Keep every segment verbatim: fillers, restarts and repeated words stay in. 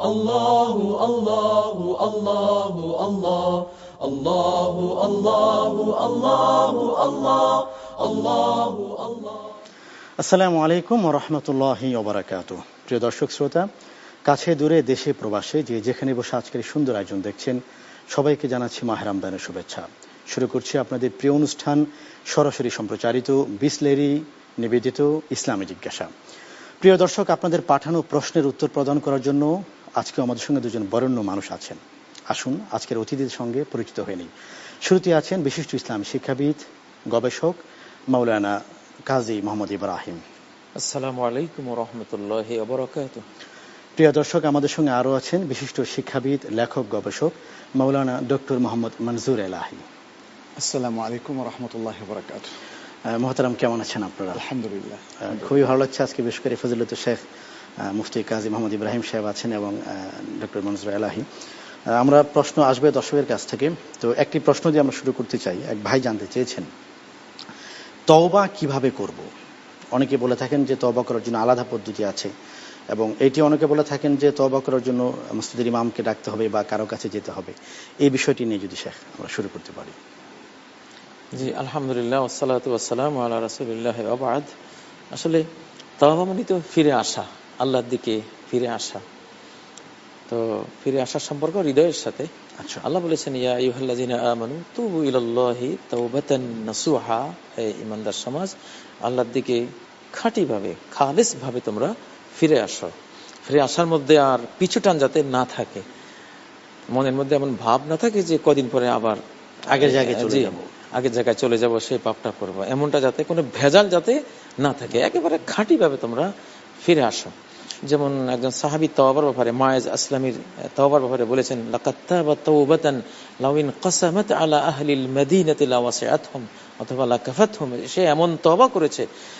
الله الله الله الله الله الله الله الله الله الله আসসালামু আলাইকুম ওয়া রাহমাতুল্লাহি ওয়া বারাকাতুহু। প্রিয় দর্শক শ্রোতা, কাছে দূরে দেশে প্রবাসে যে যেখানে বসে আজকের সুন্দর আয়োজন দেখছেন, সবাইকে জানাচ্ছি মাহে রমজানের শুভেচ্ছা। শুরু করছি আপনাদের প্রিয় অনুষ্ঠান, সরাসরি সম্প্রচারিত বিসলেরি নিবেদিত ইসলামী জিজ্ঞাসা। প্রিয় দর্শক, আপনাদের পাঠানো প্রশ্নের উত্তর প্রদান করার জন্য আজকে আমাদের সঙ্গে দুজন বরেণ্য মানুষ আছেন। আসুন আজকের অতিথিদের সঙ্গে পরিচিত হয়ে নিই। শুরুতে আছেন বিশিষ্ট ইসলামী শিক্ষাবিদ, গবেষক মাওলানা কাজী মোহাম্মদ ইব্রাহিম। আসসালামু আলাইকুম ওয়া রাহমাতুল্লাহি ওয়া বারাকাতুহু। প্রিয় দর্শক, আমাদের সঙ্গে আরো আছেন বিশিষ্ট শিক্ষাবিদ, লেখক, গবেষক মাওলানা ডক্টর মোহাম্মদ মনজুর এলাহি। আসসালামু আলাইকুম ওয়া রাহমাতুল্লাহি ওয়া বারাকাতুহু। মহতারাম, কেমন আছেন আপনারা? আলহামদুলিল্লাহ, খুবই ভালো লাগছে। আজকে বিশেষ করে ফজিলতুল শেখ মুফতি কাজী মোহাম্মদ ইব্রাহিম সাহেব আছেন এবং ডক্টর মনজুর এলাহি। আমরা প্রশ্ন আসবে দর্শকের কাছ থেকে। তো একটি প্রশ্ন দিয়ে আমরা শুরু করতে চাই। এক ভাই জানতে চেয়েছেন, তওবা কিভাবে করব? অনেকে বলে থাকেন যে তওবা করার জন্য আলাদা পদ্ধতি আছে, এবং এটি অনেকে বলে থাকেন যে তওবা করার জন্য মসজিদের ইমামকে ডাকতে হবে বা কারো কাছে যেতে হবে। এই বিষয়টি নিয়ে যদি শেখ আমরা শুরু করতে পারি। জি, আলহামদুলিল্লাহ, ওয়াসসালাতু ওয়াসসালামু আলা রাসূলিল্লাহি ওয়া বা'দ। আসলে তওবা মানে তো ফিরে আসা, আল্লাহর দিকে ফিরে আসা। তো ফিরে আসার সম্পর্ক হৃদয়ের সাথে। আচ্ছা, আল্লাহ বলেছেন, ইয়া আইয়ুহাল্লাযিনা আমানু তুবু ইলাল্লাহি তাওবাতান নাসুহা। হে ঈমানদার সমাজ, আল্লাহর দিকে খাঁটিভাবে, খালিস ভাবে তোমরা ফিরে আসো। ফিরে আসার মধ্যে আর পিছুটান যাতে না থাকে, মনের মধ্যে এমন ভাব না থাকে যে কদিন পরে আবার আগের জায়গায় চলে যাব, আগের জায়গায় চলে যাব, সেই পাপটা করবো, এমনটা যাতে কোনো ভেজাল যাতে না থাকে। একেবারে খাঁটি ভাবে তোমরা ফিরে আসো। যেমন একজন সাহাবী তওবার ব্যাপারে, মায়েজ আসলামীর তওবার ব্যাপারে বলেছেন, লাকাদ তাবা তাওবাতান লাউ ইন কাসামাত আলা আহলিল মাদিনাতি লাওয়াসিআতহুম অথবা লাকাফাতহুম। সে এমন তওবা করেছে,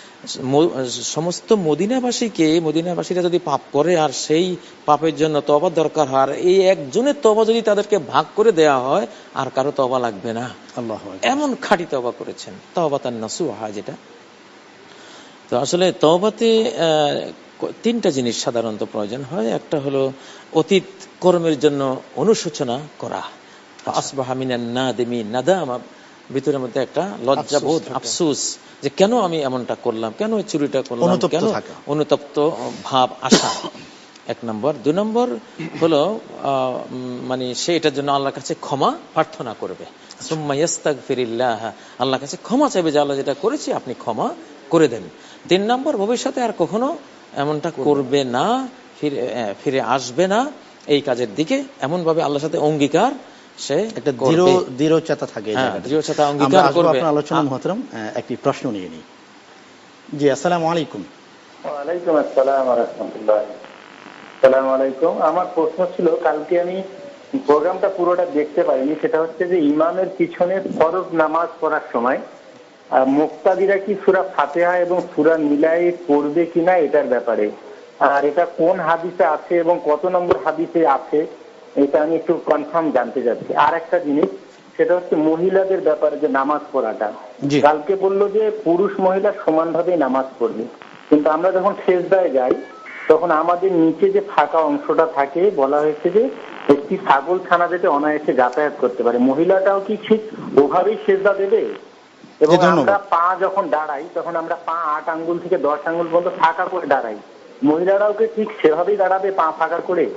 সমস্ত মদিনাবাসীকে, মদিনাবাসীরা যদি পাপ করে আর সেই পাপের জন্য তওবার দরকার হয়, এই একজনের তওবা যদি তাদেরকে ভাগ করে দেয়া হয়, আর কারো তওবা লাগবে না। আল্লাহু আকবার। এমন খাঁটি তওবা করেছেন, তাওবাতান নাসুহা যেটা। তো আসলে তওবাতে তিনটা জিনিস সাধারণত প্রয়োজন হয়। একটা হলো অতীত কর্মের জন্য অনুশোচনা করা, আসবাহা মিনান নাদিমিন, নাদামা, ভিতরের মধ্যে একটা লজ্জাবোধ, আফসোস যে কেন আমি এমনটা করলাম, কেন চুরিটা করলাম, কেন অনুতপ্ত ভাব আসা, এক নম্বর। দুই নম্বর হলো মানে সে এটার জন্য আল্লাহর কাছে ক্ষমা প্রার্থনা করবে, সুম্মা ইস্তাগফিরিল্লাহ, আল্লাহর কাছে ক্ষমা চাইবে যে আল্লাহ যেটা করেছি আপনি ক্ষমা করে দেন। তিন নম্বর, ভবিষ্যতে আর কখনো এমনটা করবে না, ফিরে ফিরে আসবে না এই কাজের দিকে, এমন ভাবে আল্লাহর সাথে অঙ্গীকার সে একটা দৃঢ়তা থাকে, দৃঢ়তা অঙ্গীকার করবে। আলোচনা মহতরম একটি প্রশ্ন নিয়ে নিই। জি, আসসালামু আলাইকুম। ওয়া আলাইকুম আসসালাম ওয়া রাহমাতুল্লাহ। আসসালামু আলাইকুম। আমার প্রশ্ন ছিল, কালকে আমি প্রোগ্রামটা পুরোটা দেখতে পারিনি, সেটা হচ্ছে যে ইমামের পিছনে ফরজ নামাজ পড়ার সময় মুক্তাদিরা কি সূরা ফাতিহা এবং সূরা মিলাই পড়বে কিনা এটার ব্যাপারে, আর এটা কোন হাদিসে আছে এবং কত নম্বর হাদিসে আছে, এটা আমি একটু কনফার্ম জানতে চাচ্ছি। আর একটা জিনিস, সেটা হচ্ছে মহিলাদের ব্যাপারে যে নামাজ পড়াটা, কালকে বললো যে পুরুষ মহিলা সমানভাবে নামাজ পড়বে, কিন্তু আমরা যখন সেজদায় যাই তখন আমাদের নিচে যে ফাঁকা অংশটা থাকে, বলা হয়েছে যে একটি ছাগল ছানা যেতে অনায়াসে যাতায়াত করতে পারে, মহিলাটাও কি ঠিক ওভাবেই সেজদা দেবে? এবং আমরা পা যখন দাঁড়াই তখন আমরা পা আট আঙ্গুল থেকে দশ আঙ্গুল পর্যন্ত ফাঁকা করে দাঁড়াই, মহিলারাও কি ঠিক সেভাবেই দাঁড়াবে পা ফাঁকা করে?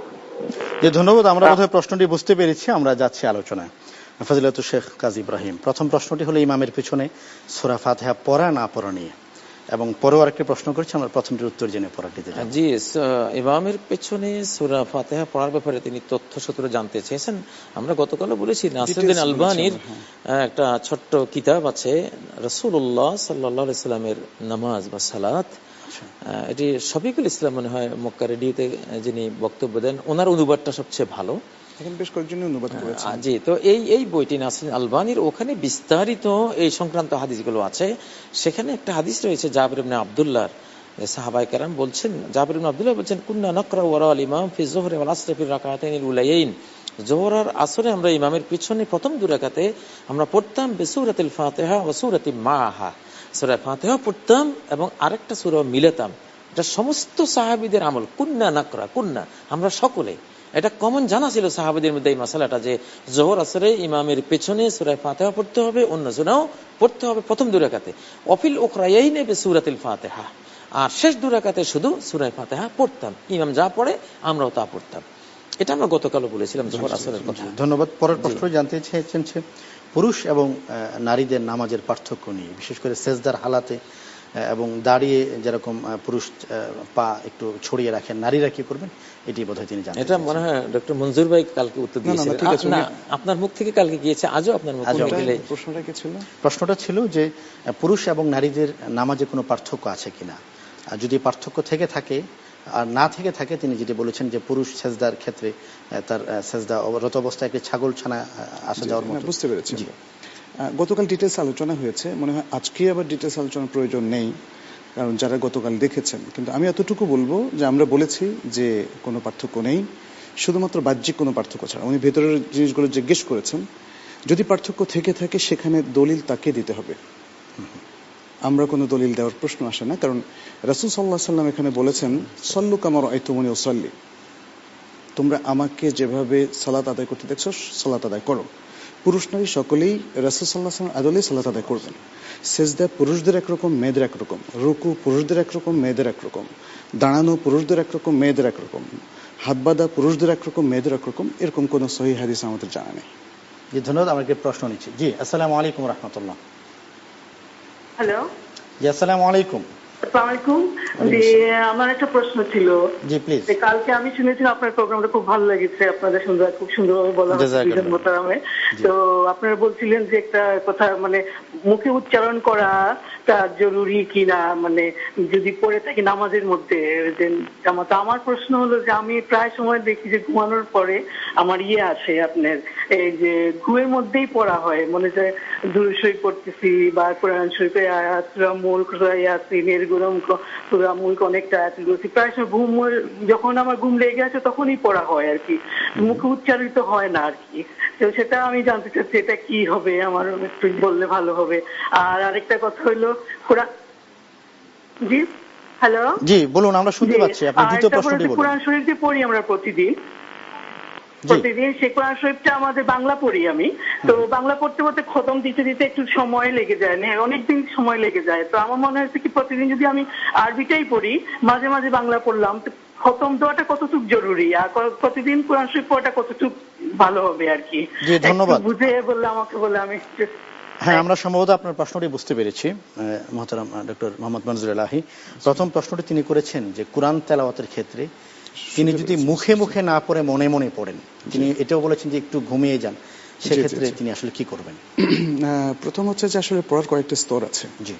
যে ধন্যবাদ, আমরা বোধহয় প্রশ্নটি বুঝতে পেরেছি। আমরা যাচ্ছি আলোচনায়। ফজিলাতুল শেখ কাজী ইব্রাহিম, প্রথম প্রশ্নটি হলো ইমামের পিছনে সূরা ফাতিহা পড়া না পড়া নিয়ে, এবং পরেও আরেকটি প্রশ্ন করছি, আমরা প্রথমটির উত্তর জেনে পড়াটিতে যাব। জি, ইমামের পেছনে সূরা ফাতিহা পড়ার ব্যাপারে তিনি তথ্য সূত্র জানতে চেয়েছেন। আমরা গতকালও বলেছি, নাসিরুদ্দিন আলবানীর একটা ছোট্ট কিতাব আছে, রাসূলুল্লাহ সাল্লাল্লাহু আলাইহি সাল্লামের নামাজ বা সালাত। এটি শফিকুল ইসলাম মনে হয় মক্কা রেডিওতে যিনি বক্তব্য দেন, ওনার অনুবাদটা সবচেয়ে ভালো। বেশ কয়েকজন অনুবাদ করেছেন। জি, তো এই এই বইটি নাসির আলবানীর, ওখানে বিস্তারিত এই সংক্রান্ত হাদিসগুলো আছে। সেখানে একটা হাদিস রয়েছে জাবির ইবনে আব্দুল্লাহর, সাহাবায়ে কেরাম বলছেন, জাবির ইবনে আব্দুল্লাহ বলছেন, কুন্না নাকরা ওয়ারা আল ইমাম ফি যুহরি ওয়াল আসরি ফি রাকাতাইনিল উলায়াইন। যোহর আর আসরে আমরা ইমামের পিছনে প্রথম দুই রাকাতে আমরা পড়তাম বিসূরাতিল ফাতিহা ওয়া সূরাতি মাআহা, সূরা ফাতিহা পড়তাম এবং আরেকটা সূরা মিলাতাম। এটা সমস্ত সাহাবীদের আমল। কুন্না নাকরা, কুন্না আমরা সকলে, এটা কমন জানা ছিল সাহাবাদের মধ্যে এই মাসালাটা যে জোহর আসরে ইমামের পেছনে সূরা ফাতিহা পড়তে হবে, অন্য সূরাও পড়তে হবে প্রথম দুই রাকাতে, অফিল উখরায়াইনি বিসূরাতিল ফাতিহা, আর শেষ দুই রাকাতে শুধু সূরা ফাতিহা পড়তাম, ইমাম যা পড়ে আমরাও তা পড়তাম। এটা আমরা গতকালও বলেছিলাম জোহর আসরের কথা। ধন্যবাদ। পরের প্রশ্ন জানতে চেয়েছেন পুরুষ এবং নারীদের নামাজের পার্থক্য নিয়ে, বিশেষ করে সেজদার হালাতে এবং দাঁড়িয়ে যেরকম পুরুষ পা একটু ছড়িয়ে রাখেন, নারীরা কি করবেন এটি বোধহয় তিনি জানেন। এটা মনে হয় ডক্টর মঞ্জুর ভাই কালকে উত্তর দিয়েছিলেন, না আপনার মুখ থেকে কালকে গিয়েছে, আজও আপনার মুখ থেকে গেলে। প্রশ্নটা কি ছিল? প্রশ্নটা ছিল যে পুরুষ এবং নারীদের নামাজে কোনো পার্থক্য আছে কিনা, আর যদি পার্থক্য থেকে থাকে আর না থেকে থাকে তিনি যেটি বলেছেন যে পুরুষ সেজদার ক্ষেত্রে তার সেজদা রত অবস্থায় একটি ছাগল ছানা আসা যাওয়ার মতো। বুঝতে পেরেছি। গতকাল ডিটেলস আলোচনা হয়েছে, মনে হয় আজকে আবার ডিটেলস আলোচনার প্রয়োজন নেই, কারণ যারা গতকাল দেখেছেন। কিন্তু আমি এতটুকু বলবো যে আমরা বলেছি যে কোনো পার্থক্য নেই, শুধুমাত্র বাহ্যিক কোনো পার্থক্য ছাড়া। উনি ভেতরের জিনিসগুলো জিজ্ঞেস করেছেন, যদি পার্থক্য থেকে থাকে সেখানে দলিল তাকে দিতে হবে, আমরা কোনো দলিল দেওয়ার প্রশ্ন আসে না। কারণ রাসূল সাল্লাল্লাহু আলাইহি ওয়াসাল্লাম এখানে বলেছেন সল্লু কামা রাআইতুমুনি উসাল্লি, তোমরা আমাকে যেভাবে সালাত আদায় করতে দেখছো সালাত আদায় করো। পুরুষ নারী সকলেই রাসূল সাল্লাল্লাহু আলাইহি ওয়াসাল্লাম আদলে সালাত আদায় করবেন। সেজদা পুরুষদের একরকম মেয়েদের একরকম, রুকু পুরুষদের একরকম মেয়েদের একরকম, দাঁড়ানো পুরুষদের একরকম মেয়েদের একরকম, হাত বাঁধা পুরুষদের একরকম মেয়েদের একরকম, এরকম কোন সহিহ হাদিস আমাদের জানা নেই। জি ধন্যবাদ। আমাকে প্রশ্ন নিচ্ছি। জি আসসালামু আলাইকুম রাহমাতুল্লাহ। হ্যালো, জি আসসালামু আলাইকুম। আসসালামু আলাইকুম। যে আমার একটা প্রশ্ন ছিল। জি প্লিজ। কালকে আমি শুনেছিলাম আপনার প্রোগ্রামটা খুব ভালো লেগেছে, আপনাদের সুন্দর খুব সুন্দরভাবে বলা হয়েছে। তো আপনারা বলছিলেন যে একটা কথা, মানে মুখে উচ্চারণ করা তা জরুরি কিনা, মানে যদি পড়ে থাকি নামাজের মধ্যে। আমার প্রশ্ন হলো যে আমি প্রায় সময় দেখি যে ঘুমানোর পরে আমার ইয়ে আসে, আপনার এই যে ঘুমের মধ্যেই পড়া হয়, মনে হয় দুরূদ শরীফ পড়তেছি বা কোরআন শরীফের আয়াত সূরা মুলক সূরা ইয়াসিন এর গুরম সূরা মুলক অনেকটা আয়াত বলছি, প্রায় সময় ঘুম, যখন আমার ঘুম লেগে আছে তখনই পড়া হয় আর কি, মুখে উচ্চারিত হয় না আর কি। তো সেটা আমি জানতে চাচ্ছি এটা কি হবে, আমার একটু বললে ভালো হবে। আর আরেকটা কথা হইলো কোরআন, জি হ্যালো, জি বলুন, আমরা শুনতে পাচ্ছি, আপনি দ্বিতীয় প্রশ্নটি বলুন। কোরআন শরীফ যে পড়ি আমরা প্রতিদিন প্রতিদিন সেই কোরআন শরীফটা আমাদের বাংলা পড়ি আমি, তো বাংলা পড়তে পড়তে খতম দিতে দিতে একটু সময় লেগে যায়, অনেকদিন সময় লেগে যায়। তো আমার মনে হচ্ছে কি প্রতিদিন যদি আমি আরবিটাই পড়ি, মাঝে মাঝে বাংলা পড়লাম, খতম দেওয়াটা কতটুকু জরুরি, আর প্রতিদিন কোরআন শরীফ পড়াটা কতটুকু ভালো হবে আর কি। জি ধন্যবাদ। বুঝে বললে আমাকে বলে আমি। হ্যাঁ, আমরা সম্ভবত আপনার প্রশ্নটি বুঝতে পেরেছি মহতারাম ডক্টর মোহাম্মদ মনজুর এলাহি। প্রথম প্রশ্নটি তিনি করেছেন যে কোরআন তেলাওয়াতের ক্ষেত্রে তিনি যদি মুখে মুখে না পড়ে মনে মনে পড়েন, তিনি এটাও বলেছেন যে একটু ঘুমিয়ে যান, সেক্ষেত্রে তিনি আসলে কি করবেন? প্রথম হচ্ছে যে আসলে পড়ার কয়েকটা স্তর আছে। জি,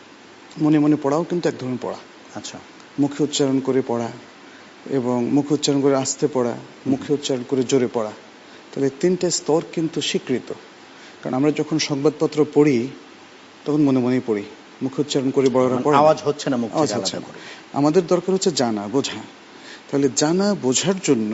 মনে মনে পড়াও কিন্তু এক ধরনের পড়া। আচ্ছা, মুখে উচ্চারণ করে পড়া এবং মুখে উচ্চারণ করে আস্তে পড়া, মুখে উচ্চারণ করে জোরে পড়া, তাহলে তিনটা স্তর কিন্তু স্বীকৃত। কারণ আমরা যখন সংবাদপত্র পড়ি তখন মনে মনেই পড়ি, মুখে উচ্চারণ করে বড়রা পড়ে, আওয়াজ হচ্ছে না, মুখ আওয়াজ হচ্ছে না। আমাদের দরকার হচ্ছে জানা বোঝা। তাহলে জানা বোঝার জন্য,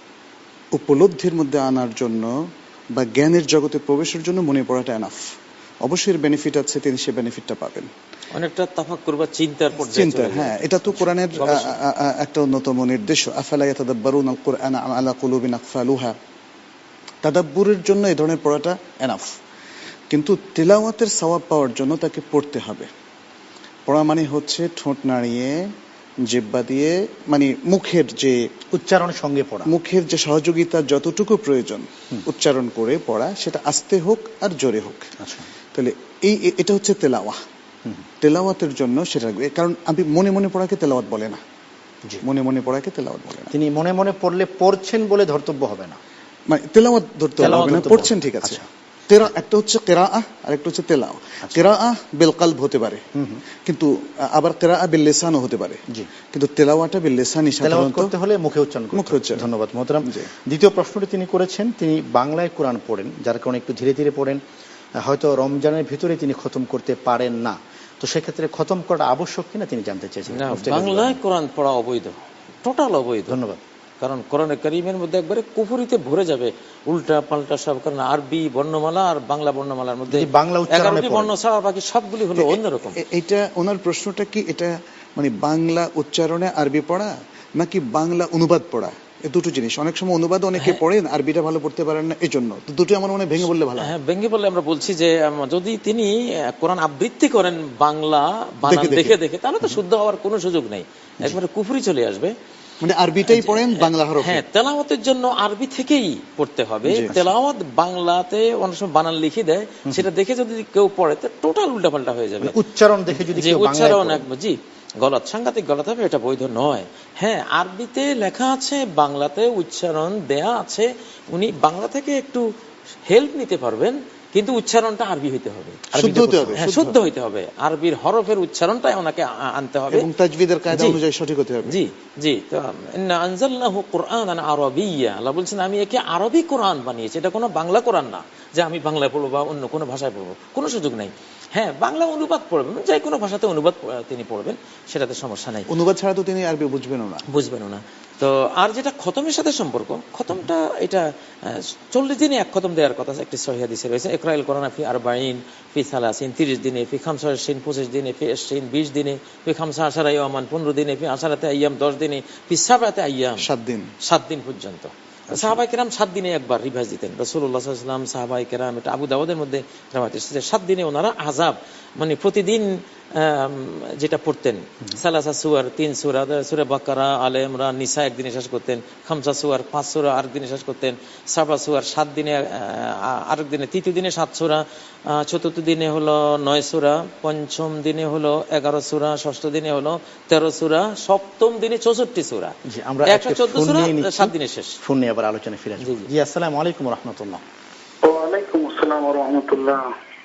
উপলব্ধির মধ্যে আনার জন্য বা জ্ঞানের জগতে প্রবেশের জন্য মনে পড়াটা এনাফ। অবশ্যই বেনিফিট আছে, তিনি সে বেনিফিটটা পাবেন। অনেকটা তাফাক্কুর বা চিন্তার পর্যায়ে। চিন্তা, হ্যাঁ, এটা তো কোরআনের একটা অন্যতম নির্দেশ। আফালা ইয়াতাদাব্বারুনাল কুরআনা আম আলা কুলুবিন আকফালুহা। তাদাব্বুরের জন্য এই ধরনের পড়াটা এনাফ, কিন্তু তিলাওয়াতের সওয়াব পাওয়ার জন্য তাকে পড়তে হবে। পড়া মানে হচ্ছে ঠোঁট নাড়িয়ে, জিহ্বা দিয়ে, মানে মুখের যে উচ্চারণের সঙ্গে পড়া, মুখের যে সহযোগিতা যতটুকু প্রয়োজন উচ্চারণ করে পড়া, সেটা আস্তে হোক আর জোরে হোক। আচ্ছা, তাহলে এই এটা হচ্ছে তেলাওয়া। তেলাওয়াতের জন্য সেটা, কারণ আমি মনে মনে পড়াকে তেলাওয়াত বলে না, মনে মনে পড়াকে তেলাওয়াত বলে না। তিনি মনে মনে পড়লে পড়ছেন বলে ধর্তব্য হবে না, মানে তেলাওয়াত ধরতে হবে না, পড়ছেন ঠিক আছে। তেরা একটা হচ্ছে কিরাআহ আর একটা হচ্ছে তেলাওয়া। কিরাআহ বিল কলব হতে পারে, কিন্তু আবার কিরাআহ বিল লিসানও হতে পারে, কিন্তু তেলাওয়াটা বিল লিসানি সাধারণত করতে হলে মুখে উচ্চারণ করতে হবে। ধন্যবাদ মোহতারাম। দ্বিতীয় প্রশ্নটি তিনি করেছেন, তিনি বাংলায় কোরআন পড়েন, যার কারণে একটু ধীরে ধীরে পড়েন, হয়তো রমজানের ভিতরে তিনি খতম করতে পারেন না, তো সেক্ষেত্রে খতম করা আবশ্যক কিনা তিনি জানতে চেয়েছেন। বাংলায় কোরআন পড়া অবৈধ, টোটাল অবৈধ। ধন্যবাদ। কারণ কোরআনে কারীমের মধ্যে একবারে কুফরিতে ভরে যাবে, উল্টা পাল্টা সব। কারণ আরবি বর্ণমালা আর বাংলা বর্ণমালার মধ্যে বাংলা উচ্চারণে বর্ণ ছাড়া বাকি সবগুলি হলো অন্যরকম। এটা ওনার প্রশ্নটা কি, এটা মানে বাংলা উচ্চারণে আরবি পড়া নাকি বাংলা অনুবাদ পড়া, এই দুটো জিনিস অনেক সময় অনুবাদ অনেকে পড়েন, আরবিটা ভালো পড়তে পারেন না, এই জন্য তো দুটো আমার মনে ভেঙে বললে ভালো। হ্যাঁ, ভেঙে বললে আমরা বলছি যে যদি তিনি কোরআন আবৃত্তি করেন বাংলা বানান দেখে দেখে, তাহলে তো শুদ্ধ হওয়ার কোনো সুযোগ নেই, একবারে কুফরি চলে আসবে। মানে আরবিটাই পড়েন বাংলা হরফে। হ্যাঁ, তেলাওয়াতের জন্য আরবি থেকেই পড়তে হবে। তেলাওয়াত বাংলাতে অনেক সময় বানান লিখে দেয়, সেটা দেখে যদি কেউ পড়ে তো টোটাল উল্টাপাল্টা হয়ে যাবে। উচ্চারণ দেখে যদি উচ্চারণ জি গলত, সাংঘাতিক গলত হবে, এটা বৈধ নয়। হ্যাঁ, আরবিতে লেখা আছে, বাংলাতে উচ্চারণ দেয়া আছে, উনি বাংলা থেকে একটু হেল্প নিতে পারবেন, কিন্তু উচ্চারণটা আরবি হইতে হবে, শুদ্ধ হতে হবে। হ্যাঁ, শুদ্ধ হইতে হবে, আরবির হরফের উচ্চারণটাই ওনাকে আনতে হবে এবং তাজবিদের কায়দা অনুযায়ী সঠিক হতে হবে। জি জি তো ইন্না আনজালনাহু কুরআনান আরাবিয়্যা, আল্লাহ বলছেন আমি একে আরবি কোরআন বানিয়েছি, এটা কোনো বাংলা কোরআন না যে আমি বাংলায় পড়বো বা অন্য কোনো ভাষায় পড়বো, কোনো সুযোগ নেই। হ্যাঁ, বাংলা অনুবাদ পড়বেন, যে কোনো ভাষাতে অনুবাদ তিনি পড়বেন, সেটাতে সমস্যা নাই। অনুবাদ ছাড়া তো তিনি আরবি বুঝবেনও না বুঝবেনও না তো আর যেটা খতমের সাথে সম্পর্ক, খতমটা এটা চল্লিশ দিনে এক খতম দেওয়ার কথা একটি সহিহ হাদিসে রয়েছে। ইকরাউল কোরআন ফি আরবাঈন ফি সালাসিন, তিরিশ দিনে, ফি খামসা ইশরিন, পঁচিশ দিনে, ফি ইশরিন, বিশ দিনে, ফি খামসা আশারা ইয়াওমান, পনেরো দিনে, ফি আশারাতে আইয়াম, দশ দিনে, ফি সাবআতে আইয়াম, সাত দিন সাত দিন পর্যন্ত। সাহাবায়ে কেরাম সাত দিনে একবার রিভাইজ দিতেন রাসূলুল্লাহ সাল্লাল্লাহু আলাইহি ওয়াসাল্লাম, সাহাবায়ে কেরাম, এটা আবু দাউদের মধ্যে রওয়ায়াত এসেছে, সাত দিনে ওনারা আযাব মানে প্রতিদিন যেটা পড়তেন, সালাসা সুয়ার, তিন সূরা, সূরা বাকারা, আলে ইমরান, নিসা একদিনে শেষ করতেন, খামসা সুয়ার পাঁচ সূরা আরেক দিনে শেষ করতেন, সাবা সুয়ার সাত দিনে আরেক দিনে, তৃতীয় দিনে সাত সূরা, চতুর্থ দিনে হলো নয় সূরা, পঞ্চম দিনে হলো এগারো সূরা, ষষ্ঠ দিনে হলো তেরো সূরা, সপ্তম দিনে চৌষট্টি সূরা, আমরা একশো চোদ্দ সূরা, সাত দিনে শেষ। ফোন নিয়ে আবার আলোচনা ফিরে আসবো। জি, আসসালামু আলাইকুম ওয়া রাহমাতুল্লাহ। ওয়া আলাইকুম আসসালাম ওয়া রাহমাতুল্লাহ।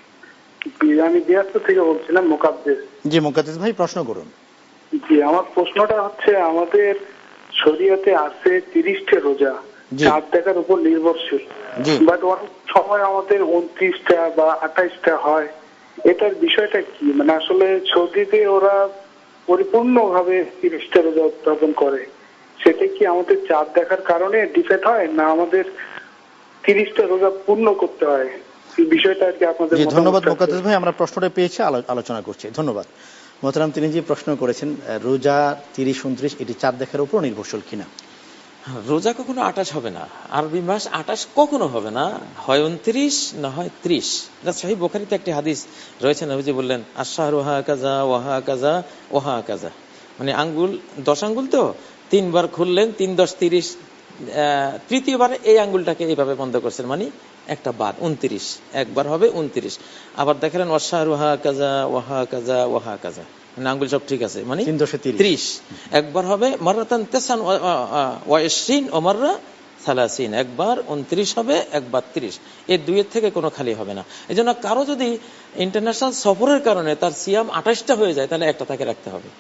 আমি দিনাজপুর থেকে বলছিলাম, মুকাদ্দেস। জি মুকাদ্দেস ভাই, প্রশ্ন করুন। জি, আমার প্রশ্নটা হচ্ছে, আমাদের শরীয়তে আছে তিরিশটা রোজা, চাঁদ দেখার উপর নির্ভরশীল, বাট অনেক সময় আমাদের উনত্রিশটা বা আঠাইশটা হয়, এটার বিষয়টা কি? মানে আসলে সৌদিতে ওরা পরিপূর্ণ ভাবে তিরিশটা রোজা উদযাপন করে, সেটা কি আমাদের চাঁদ দেখার কারণে ডিফেক্ট হয়, না আমাদের তিরিশটা রোজা পূর্ণ করতে হয়? বিষয়টা আর কি আপনাদের। ধন্যবাদ মুকাদ্দেস ভাই, আমরা প্রশ্নটা পেয়েছি, আলোচনা করছি। ধন্যবাদ মোহতারাম। তিনি যে প্রশ্ন করেছেন, রোজা তিরিশ উনত্রিশ এটি চাঁদ দেখার উপর নির্ভরশীল কিনা? রোজা কখনো আটাশ হবে না, আরবি মাস আটাশ কখনো হবে না, হয় উনত্রিশ না হয় ত্রিশ। সহিহ বুখারীতে একটি হাদিস রয়েছে, নবীজি বললেন আশ-শাহরু হাকাযা ওয়া হাকাযা ওয়া হাকাযা, মানে আঙ্গুল দশ আঙ্গুল তো তিনবার খুললেন, তিন দশ তিরিশ, তৃতীয়বার এই আঙ্গুলটাকে এইভাবে বন্ধ করছেন, মানে একটা বাদ, উনত্রিশ, একবার হবে উনত্রিশ। আবার দেখালেন আশ-শাহরু হাকাযা ওয়া হাকাযা ওয়া হাকাযা, আঙ্গুল সব ঠিক আছে, মানে ত্রিশ, একবার হবে মাররাতান তাসান ওয়া ইশরিন ও মাররা সালাসিন, একবার উনত্রিশ হবে, একবার ত্রিশ, এই দুইয়ের থেকে কোনো খালি হবে না। এই জন্য কারো যদি ইন্টারন্যাশনাল সফরের কারণে তার সিয়াম আঠাশটা হয়ে যায়, তাহলে একটা তাকে রাখতে হবে।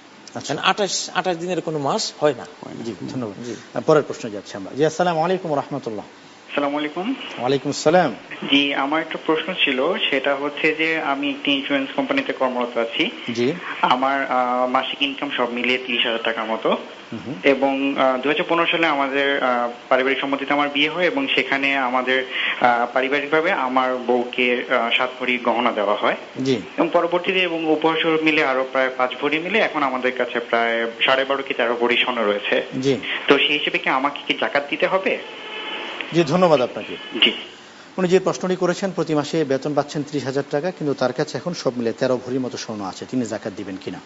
আঠাশ আঠাশ দিনের কোনো মাস হয় না। জি ধন্যবাদ। পরের প্রশ্ন যাচ্ছে আমরা। জি, আসসালামু আলাইকুম ওয়া রাহমাতুল্লাহ। আসসালামু আলাইকুম। ওয়ালাইকুম আসসালাম। জি, আমার একটা প্রশ্ন ছিল, সেটা হচ্ছে যে আমি একটি ইন্স্যুরেন্স কোম্পানিতে কর্মরত আছি। জি। আমার মাসিক ইনকাম সব মিলিয়ে তিরিশ হাজার টাকার মতো, এবং দুই হাজার পনেরো সালে আমাদের পারিবারিক সম্মতিতে আমার বিয়ে হয়, এবং সেখানে আমাদের পারিবারিকভাবে আমার বউকে সাত ভরি গহনা দেওয়া হয়, এবং পরবর্তীতে এবং উপহার মিলে আরো প্রায় পাঁচ ভরি মিলে এখন আমাদের কাছে প্রায় সাড়ে বারো কি তেরো ভরি স্বর্ণ রয়েছে। তো সেই হিসেবে কি আমাকে কি যাকাত দিতে হবে? জি ধন্যবাদ আপনাকে। জি, উনি যে প্রশ্নটি করেছেন, প্রতি মাসে বেতন পাচ্ছেন ত্রিশ হাজার টাকা, কিন্তু তার কাছে এখন সব মিলে তেরো ভরির মতো স্বর্ণ আছে, তিনি যাকাত দিবেন কিনা?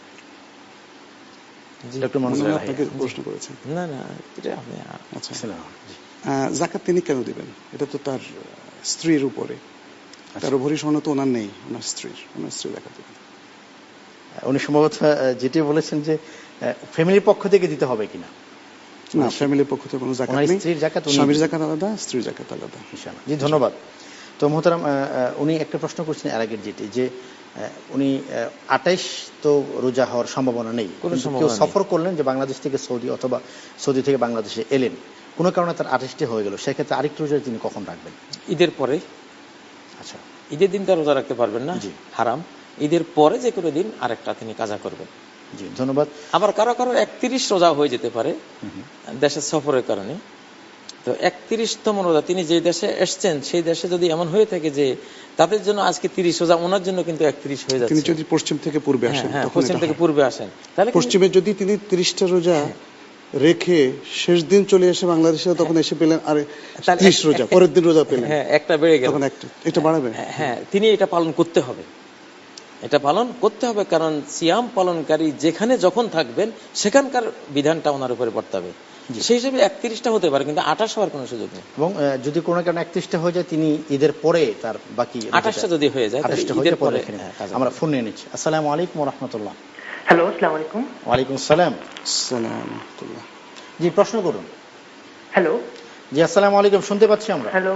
যাকাত তিনি কেন দিবেন? এটা তো তার স্ত্রীর উপরে, তেরো ভরি স্বর্ণ তো ওনার নেই, ওনার স্ত্রীর, ওনার স্ত্রী যাকাত দিবেন। উনি সম্ভবত যেটি বলেছেন যে ফ্যামিলির পক্ষ থেকে দিতে হবে কিনা। না, ফ্যামিলির পক্ষ থেকে কোনো যাকাত নেই, স্ত্রীর যাকাত, স্বামীর যাকাত আলাদা, স্ত্রীর যাকাত আলাদা। ইনশাআল্লাহ। জি ধন্যবাদ। তো মোহতারাম, উনি একটা প্রশ্ন করছেন এর আগের, যেটি যে উনি আটাইশ তো রোজা হওয়ার সম্ভাবনা নেই, কেউ সফর করলেন যে বাংলাদেশ থেকে সৌদি অথবা সৌদি থেকে বাংলাদেশে এলেন, কোনো কারণে তার আটাইশটি হয়ে গেল, সেক্ষেত্রে আরেকটি রোজা তিনি কখন রাখবেন? ঈদের পরে। আচ্ছা, ঈদের দিন তার রোজা রাখতে পারবেন না, হারাম। ঈদের পরে যে কোনো দিন আরেকটা তিনি কাজা করবেন। জি ধন্যবাদ। আবার কারো কারো একত্রিশ রোজা হয়ে যেতে পারে দেশের সফরের কারণে, তো একত্রিশতম রোজা তিনি যে দেশে এসছেন সেই দেশে যদি এমন হয়ে থাকে যে তাদের জন্য আজকে তিরিশ রোজা, ওনার জন্য কিন্তু একত্রিশ হয়ে যাচ্ছে। তিনি যদি পশ্চিম থেকে পূর্বে আসেন, হ্যাঁ পশ্চিম থেকে পূর্বে আসেন, তাহলে পশ্চিমে যদি তিনি তিরিশটা রোজা রেখে শেষ দিন চলে এসে বাংলাদেশে তখন এসে পেলেন আর ত্রিশ রোজা, পরের দিন রোজা পেলেন, হ্যাঁ একটা বেড়ে গেল, তখন একটা এটা বাড়াবে। হ্যাঁ তিনি এটা পালন করতে হবে, এটা পালন করতে হবে, কারণ সিয়াম পালনকারী যেখানে যখন থাকবেন সেখানকার বিধানটা ওনার উপরে পড়তে হবে। সেই হিসেবে একত্রিশটা হতে পারে, কিন্তু আঠাশ হওয়ার কোনো সুযোগ নেই। এবং যদি কোনো কারণে একত্রিশটা হয়ে যায় তিনি ঈদের পরে তার বাকি আঠাশটা যদি হয়ে যায় ঈদের পরে। আমরা ফোন নিয়ে নিচ্ছি। আসসালামু আলাইকুম ওয়া রাহমাতুল্লাহ। হ্যালো, আসসালামু আলাইকুম। ওয়ালাইকুম আসসালাম। আসসালামু আলাইকুম। জি প্রশ্ন করুন। হ্যালো। জি আসসালামু আলাইকুম, শুনতে পাচ্ছি আমরা। হ্যালো।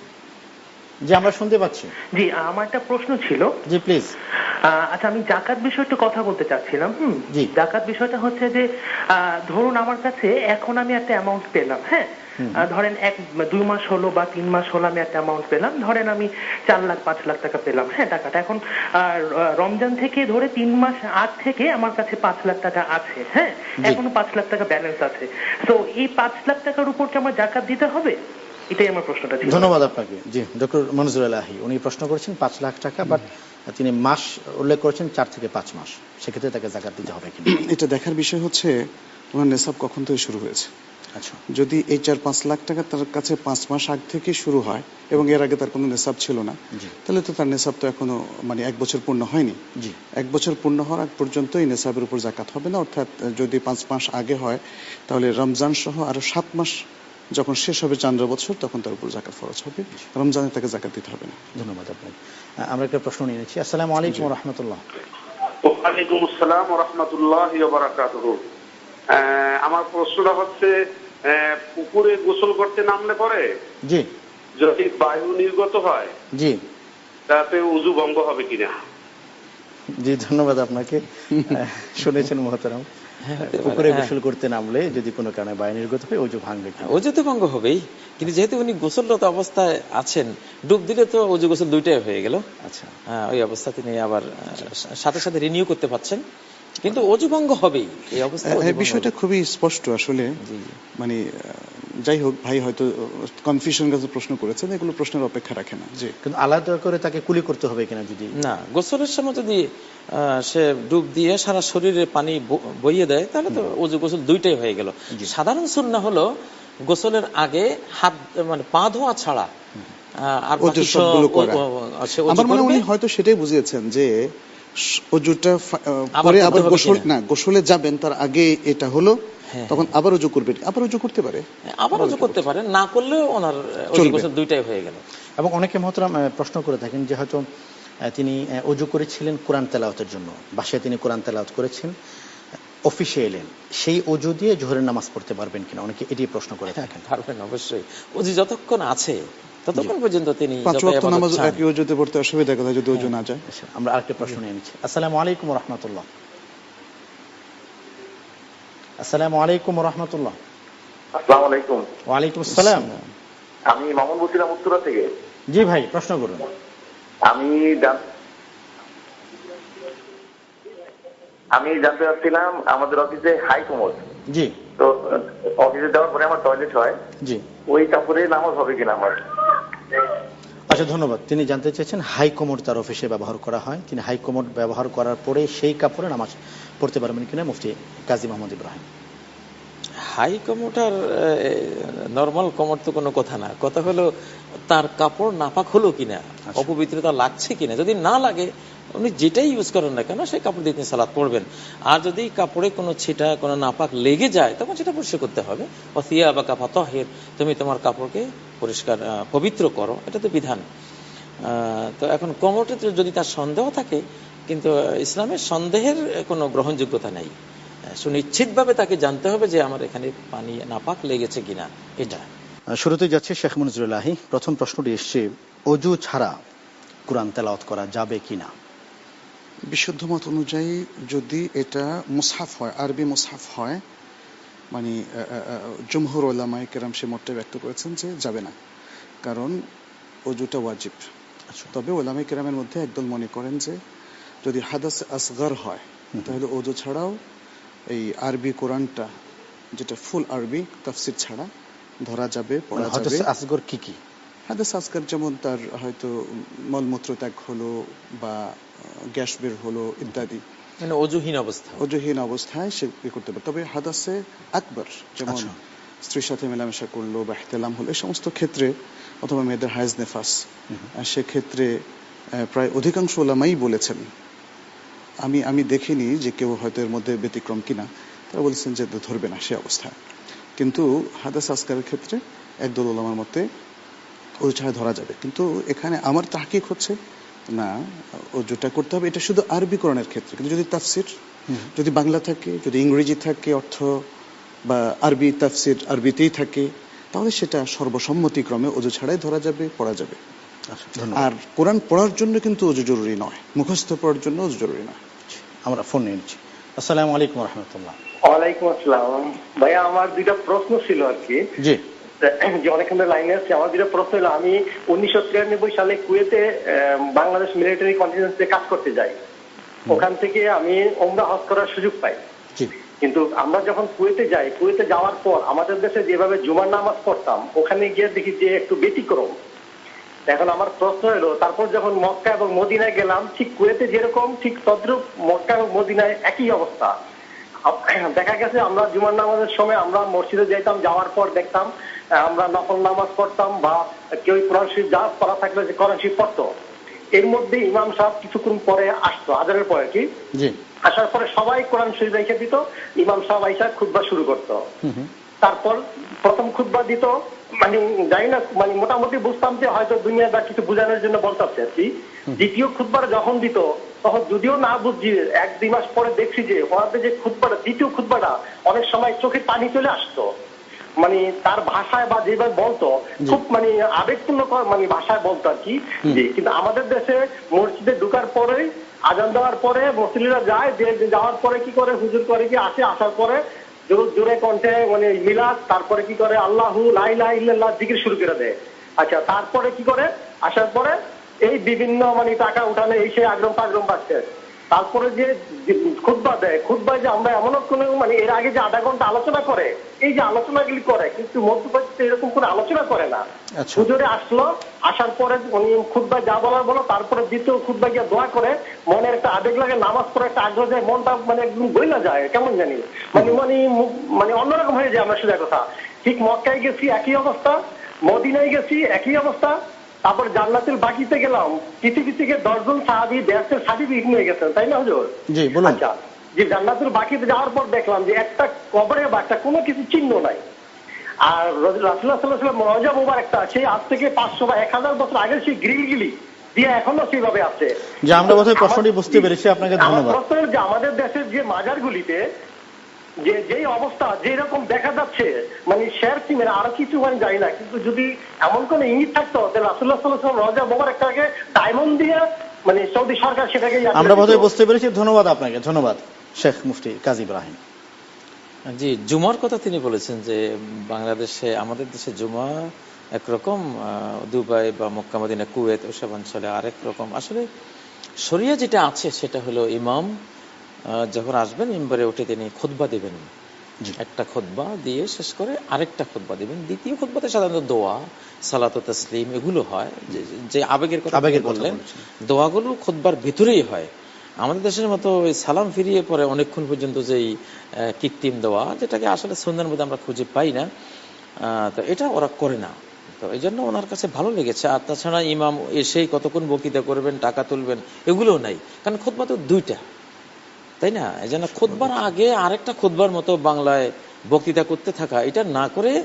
জি আমরা শুনতে পাচ্ছি। জি আমার একটা প্রশ্ন ছিল। জি প্লিজ। আচ্ছা আমি জাকাত বিষয়ে একটু কথা বলতে চাচ্ছিলাম। হুম জাকাত বিষয়টা হচ্ছে যে ধরুন আমার কাছে এখন আমি একটা অ্যামাউন্ট পেলাম, হ্যাঁ ধরেন এক দুই মাস হলো বা তিন মাস হলো আমি একটা অ্যামাউন্ট পেলাম, ধরেন আমি চার লাখ পাঁচ লাখ টাকা পেলাম, হ্যাঁ টাকাটা এখন রমজান থেকে ধরে তিন মাস আগ থেকে আমার কাছে পাঁচ লাখ টাকা আছে, হ্যাঁ এখনো পাঁচ লাখ টাকা ব্যালেন্স আছে। তো এই পাঁচ লাখ টাকার উপর কি আমার জাকাত দিতে হবে? এটাই আমার প্রশ্নটা ছিল। ধন্যবাদ আপনাকে। জি ডক্টর মনজুর আলাহি উনি প্রশ্ন করেছেন পাঁচ লাখ টাকা, বাট তিনি মাস উল্লেখ করেছেন চার থেকে পাঁচ মাস, সেক্ষেত্রে তাকে জাকাত দিতে হবে কিনা? এটা দেখার বিষয় হচ্ছে ওনার নেশাব কখন থেকে শুরু হয়েছে। আচ্ছা যদি এই চার পাঁচ লাখ টাকা তার কাছে পাঁচ মাস আগ থেকে শুরু হয় এবং এর আগে তার কোনো নেশাব ছিল না, তাহলে তো তার নেশাব তো এখনো মানে এক বছর পূর্ণ হয়নি। এক বছর পূর্ণ হওয়ার আগ পর্যন্ত এই নেশাবের উপর জাকাত হবে না। অর্থাৎ যদি পাঁচ মাস আগে হয় তাহলে রমজান সহ আরো সাত মাস যখন শেষ হবে চান্দ্র বছর তখন তার উপর জাকাত ফরজ হবে, রমজানে তাকে জাকাত দিতে হবে না। ধন্যবাদ আপনাকে। আমরা একটা প্রশ্ন নিয়ে নিচ্ছি। আসসালামু আলাইকুম ওয়া রাহমাতুল্লাহ। ওয়া আলাইকুম আসসালাম ওয়া রাহমাতুল্লাহি ওয়া বারাকাতুহু। আমার প্রশ্নটা হচ্ছে পুকুরে গোসল করতে নামলে পরে জি যদি বায়ু নির্গত হয় জি তাতে ওযু ভঙ্গ হবে কিনা? জি ধন্যবাদ আপনাকে। শুনেছেন মুহতারাম, পুকুরে গোসল করতে নামলে যদি কোনো কারণে বায়ু নির্গত হয় ওযু ভাঙবে কিনা? ওযু তো ভঙ্গ হবেই, কিন্তু যেহেতু উনি গোসলরত অবস্থায় আছেন, ডুব দিলে তো ওযু গোসল দুইটাই হয়ে গেল। আচ্ছা ওই অবস্থা তিনি আবার সাথে সাথে রিনিউ করতে পারছেন, কিন্তু ওযু ভঙ্গ হবেই এই অবস্থায়। বিষয়টা খুবই স্পষ্ট আসলে। মানে যাই হোক, ভাই হয়তো কনফিউশন কাছে প্রশ্ন করেছেন, এগুলো প্রশ্নের অপেক্ষা রাখে না। যে কিন্তু আলাদা করে তাকে কুলি করতে হবে কিনা? যদি না গোসলের সময় যদি সে ডুব দিয়ে সারা শরীরে পানি বইয়ে দেয় তাহলে তো ওযু গোসল দুইটাই হয়ে গেল। সাধারণ সুন্নাহ হলো গোসলের আগে হাত মানে পা ধোয়া ছাড়া আর বাকি সবগুলো করা। আমার মনে হয় উনি হয়তো সেটাই বুঝিয়েছেন যে ওযুটা পরে আবার গোসল না গোসলে যাবেন তার আগে এটা হলো, তখন আবার ওযু করবেন, আবার ওযু করতে পারে, আবার ওযু করতে পারে, না করলেও ওনার ওযু গোসল দুইটাই হয়ে গেল। এবং অনেকে মুহতারাম প্রশ্ন করে থাকেন যে হয়তো তিনি ওযু করেছিলেন কোরআন তেলাওয়াতের জন্য, বাসায় তিনি কোরআন তেলাওয়াত করেছেন, অফিসে এলেন, সেই ওযু দিয়ে জোহরের নামাজ পড়তে পারবেন কিনা? অনেকে এটি প্রশ্ন করে থাকেন। পারবেন অবশ্যই, ওযু যতক্ষণ আছে ততক্ষণ পর্যন্ত তিনি পাঁচ ওয়াক্ত নামাজ একই ওযুতে পড়তে অসুবিধা কোথায় যদি ওযু না যায়। আমরা আরেকটা প্রশ্ন নিয়ে নিচ্ছি। আসসালামু আলাইকুম ওয়া রাহমাতুল্লাহ। আসসালামু আলাইকুম ওয়া রাহমাতুল্লাহ। আসসালামু আলাইকুম। ওয়া আলাইকুম আসসালাম। আমি মামুন বলছিলাম উত্তরা থেকে। জি ভাই প্রশ্ন করুন। আমি আমি জানতে চাচ্ছিলাম আমাদের অফিসে হাই কমোড, জি তো অফিসে যাওয়ার পরে আমার টয়লেট হয়, জি ওই কাপড়ে নামাজ হবে কিনা আমার? আচ্ছা ধন্যবাদ। তিনি জানতে চেয়েছেন হাই কমোড তার অফিসে ব্যবহার করা হয়, তিনি হাই কমোড ব্যবহার করার পরে সেই কাপড়ে নামাজ পড়তে পারবেন কিনা? মুফতি কাজী মোহাম্মদ ইব্রাহিম। হাই কমোড আর নরমাল কমোড তো কোনো কথা না, কথা হলো তার কাপড় নাপাক হলো কিনা, অপবিত্রতা লাগছে কিনা। যদি না লাগে উনি যেটাই ইউজ করেন না কেন সেই কাপড় দিয়ে তিনি সালাত পড়বেন। আর যদি কাপড়ে কোনো ছিটা কোনো নাপাক লেগে যায় তখন সেটা পরিষ্কার করতে হবে। ওয়াসিয়া বা কাফা তাহির, তুমি তোমার কাপড়কে পরিষ্কার পবিত্র করো, এটা তো বিধান। তো এখন কমোডে যদি তার সন্দেহ থাকে, কিন্তু ইসলামের সন্দেহের কোনো গ্রহণযোগ্যতা নেই, সুনিশ্চিতভাবে তাকে জানতে হবে যে আমার এখানে পানি নাপাক লেগেছে কিনা। এটা শুরুতে যাচ্ছে শেখ মনজুরুল্লাহি। প্রথম প্রশ্নটি এসছে, ওযু ছাড়া কোরআন তেলাওয়াত করা যাবে কিনা? বিশুদ্ধ মত অনুযায়ী যদি এটা মুসহাফ হয়, আরবি মুসহাফ হয়, মানে জমহুর উলামায়ে কেরাম সে মতটা ব্যক্ত করেছেন যে যাবে না, কারণ ওযুটা ওয়াজিব। তবে উলামায়ে কেরামের মধ্যে একদল মনে করেন যে যদি হাদাস আসগর হয় তাহলে ওযু ছাড়াও এই আরবি কোরআনটা যেটা ফুল আরবি তাফসির ছাড়া ধরা যাবে, পড়া যাবে। হাদাস আসগর কি কি? হাদাস আসগর যেমন তার হয়তো মলমূত্র ত্যাগ হলো বা গ্যাস বের হলো ইত্যাদি, মানে অজুহীন অবস্থা, অজুহীন অবস্থায় সে করতে পারে। তবে হাদাসে আকবর, যেমন স্ত্রীর সাথে মেলামেশা করলো বা ইহতিলাম হলো, এই সমস্ত ক্ষেত্রে, অথবা মেয়েদের হায়েজ নেফাস, সেক্ষেত্রে প্রায় অধিকাংশ ওলামাই বলেছেন, আমি আমি দেখিনি যে কেউ হয়তো এর মধ্যে ব্যতিক্রম কিনা, তারা বলেছেন যে ধরবে না সে অবস্থায়। কিন্তু হাদাস আসকারের ক্ষেত্রে একদল ওলামার মতে ওই ছাড়া ধরা যাবে। কিন্তু এখানে আমার তাহকিক হচ্ছে না, ওজুটা করতে হবে এটা শুধু আরবিকরণের ক্ষেত্রে। কিন্তু যদি তাফসির যদি বাংলা থাকে, যদি ইংরেজি থাকে অর্থ, বা আরবি তাফসির আরবিতেই থাকে, তাহলে সেটা সর্বসম্মতিক্রমে ওজু ছাড়াই ধরা যাবে, পড়া যাবে। আর কোরআন পড়ার জন্য কিন্তু ওজু জরুরি নয়, মুখস্থ পড়ার জন্য ওজু জরুরি নয়। আমরা ফোন নিয়ে নিচ্ছি। আসসালামু আলাইকুম ওয়া রাহমাতুল্লাহ। ওয়ালাইকুম আসসালাম। ভাইয়া আমার দুইটা প্রশ্ন ছিল আর কি। জি। যে অনেকক্ষণ লাইনে আছে, আমার দুটো প্রশ্ন হলো, আমি উনিশশো তিরানব্বই সালে কুয়েতে বাংলাদেশ মিলিটারি কন্টিনজেন্সিতে কাজ করতে যাই। ওখান থেকে আমি ওমরা হজ করার সুযোগ পাই। কিন্তু আমরা যখন কুয়েতে যাই, কুয়েতে যাওয়ার পর আমাদের দেশে যেভাবে জুমার নামাজ পড়তাম, ওখানে গিয়ে দেখি যে একটু ব্যতিক্রম। এখন আমার প্রশ্ন হলো, তারপর যখন মক্কা এবং মদিনায় গেলাম, ঠিক কুয়েতে যেরকম ঠিক তদ্রুপ মক্কা এবং মদিনায় একই অবস্থা। দেখা গেছে আমরা জুমার নামাজের সময় আমরা মসজিদে যাইতাম, যাওয়ার পর দেখতাম আমরা নফল নামাজ পড়তাম, বা কেউ কোরআন শরীফ যা পড়া থাকলে যে কোরআন শরীফ পড়তো। এর মধ্যে ইমাম সাহেব কিছুক্ষণ পরে আসতো, আজানের পরে কি আসার পরে সবাই কোরআন শরীফ রেখে দিত, ইমাম সাহেব আইসা খুতবা শুরু করতো। তারপর প্রথম খুতবা দিত, মানে জানি না, মানে মোটামুটি বুঝতাম যে হয়তো দুনিয়াদার কিছু বোঝানোর জন্য বলতেছে আর কি। দ্বিতীয় খুতবার যখন দিত, তখন যদিও না বুঝছি, এক দুই মাস পরে দেখছি যে ওনাদের যে খুতবাটা, দ্বিতীয় খুতবাটা অনেক সময় চোখে পানি চলে আসতো। মানে তার ভাষায় বা যেভাবে বলতো, খুব মানে আবেগপূর্ণ মানে ভাষায় বলতো আর কি। কিন্তু আমাদের দেশে মসজিদে ঢুকার পরে, আজান দেওয়ার পরে মুসল্লিরা যায়, যাওয়ার পরে কি করে, হুজুর করে কি আসে, আসার পরে জোরে কণ্ঠে মানে মিলাদ, তারপরে কি করে আল্লাহু লা ইলাহা ইল্লাল্লাহ জিকির শুরু করে দেয়। আচ্ছা, তারপরে কি করে আসার পরে এই বিভিন্ন মানে টাকা উঠানে এই সেই আগ্রম পাগ্রম পাচ্ছে। তারপরে যে খুতবা দেয়, খুতবায় যে আমরা এমন কোনো মানে এর আগে যে আধা ঘন্টা আলোচনা করে, এই যে আলোচনাগুলি করে, কিন্তু মধ্যপ্রদেশে এরকম কোনো আলোচনা করে না। হুজুরে আসলো, আসার পরে উনি খুতবায় যা বলার বলো, তারপরে দ্বিতীয় খুতবা গিয়ে দোয়া করে, মনের একটা আবেগ লাগে, নামাজ পড়ে একটা আগ্রহ যায়, মনটা মানে একদম বইলা যায়, কেমন জানি মানে মানে মানে অন্যরকম হয়ে যায়। আমরা শুধু কথা, ঠিক মক্কায় গেছি একই অবস্থা, মদিনায় গেছি একই অবস্থা, তারপর জান্নাতুল বাকিতে গেলাম, কিছু থেকে দশজন সাহাবী দেশের সার্টিফিকেট নিয়ে গেছেন, তাই না হুজুর? জি বলুন। আচ্ছা, যে জান্নাতুল বাকিতে যাওয়ার পর দেখলাম যে একটা কবরে বা একটা কোনো কিছু চিহ্ন নাই। আর রাসূলুল্লাহ সাল্লাল্লাহু আলাইহি ওয়াসাল্লাম রওজা মুবারকটা সেই আজ থেকে পাঁচশো বা এক হাজার বছর আগের সেই গ্রিলগুলি দিয়ে এখনো সেইভাবে আছে। যে আমরা বোধহয় প্রশ্নটি বুঝতে পেরেছি, আপনাকে ধন্যবাদ। প্রশ্ন হল যে আমাদের দেশের যে মাজারগুলিতে যে যেই অবস্থা যেরকম দেখা যাচ্ছে, মানে শের কিমের আরো কিছু মানে জানি না, কিন্তু যদি এমন কোন ইঙ্গিত থাকতো তাহলে রাসূলুল্লাহ সাল্লাল্লাহু আলাইহি ওয়াসাল্লাম রওজা মুবারকটাকে ডায়মন্ড দিয়ে মানে সৌদি সরকার সেটাকে আমরা বোধহয় বুঝতে পেরেছি। ধন্যবাদ আপনাকে। ধন্যবাদ শেখ মুফতি কাজী ইব্রাহিম। জি, জুমার কথা তিনি বলেছেন যে বাংলাদেশে, আমাদের দেশে জুমা একরকম, দুবাই বা মক্কা মদিনা কুয়েত ওসব অঞ্চলে আরেক রকম। আসলে শরিয়া যেটা আছে সেটা হলো ইমাম যখন আসবেন মিম্বরে উঠে তিনি খুতবা দিবেন, একটা খুতবা দিয়ে শেষ করে আরেকটা খুতবা দিবেন। দ্বিতীয় খুতবাতে সাধারণত দোয়া, সালাত ও তাসলিম এগুলো হয়, যে আবেগের কথা বললেন, দোয়াগুলো খুতবার ভিতরেই হয়। আমাদের দেশের মতো ওই সালাম ফিরিয়ে পরে অনেকক্ষণ পর্যন্ত যেই কৃত্রিম দোয়া, যেটাকে আসলে সুন্নাহর মধ্যে আমরা খুঁজে পাই না, তো এটা ওরা করে না। তো এই জন্য ওনার কাছে ভালো লেগেছে। আর তাছাড়া ইমাম এসেই কতক্ষণ বক্তৃতা করবেন, টাকা তুলবেন, এগুলোও নাই, কারণ খুতবা তো দুইটা, তাই না? এই জন্য খুতবার আগে আরেকটা খুতবার মতো বাংলায় বক্তৃতা করতে থাকা, এটা না করে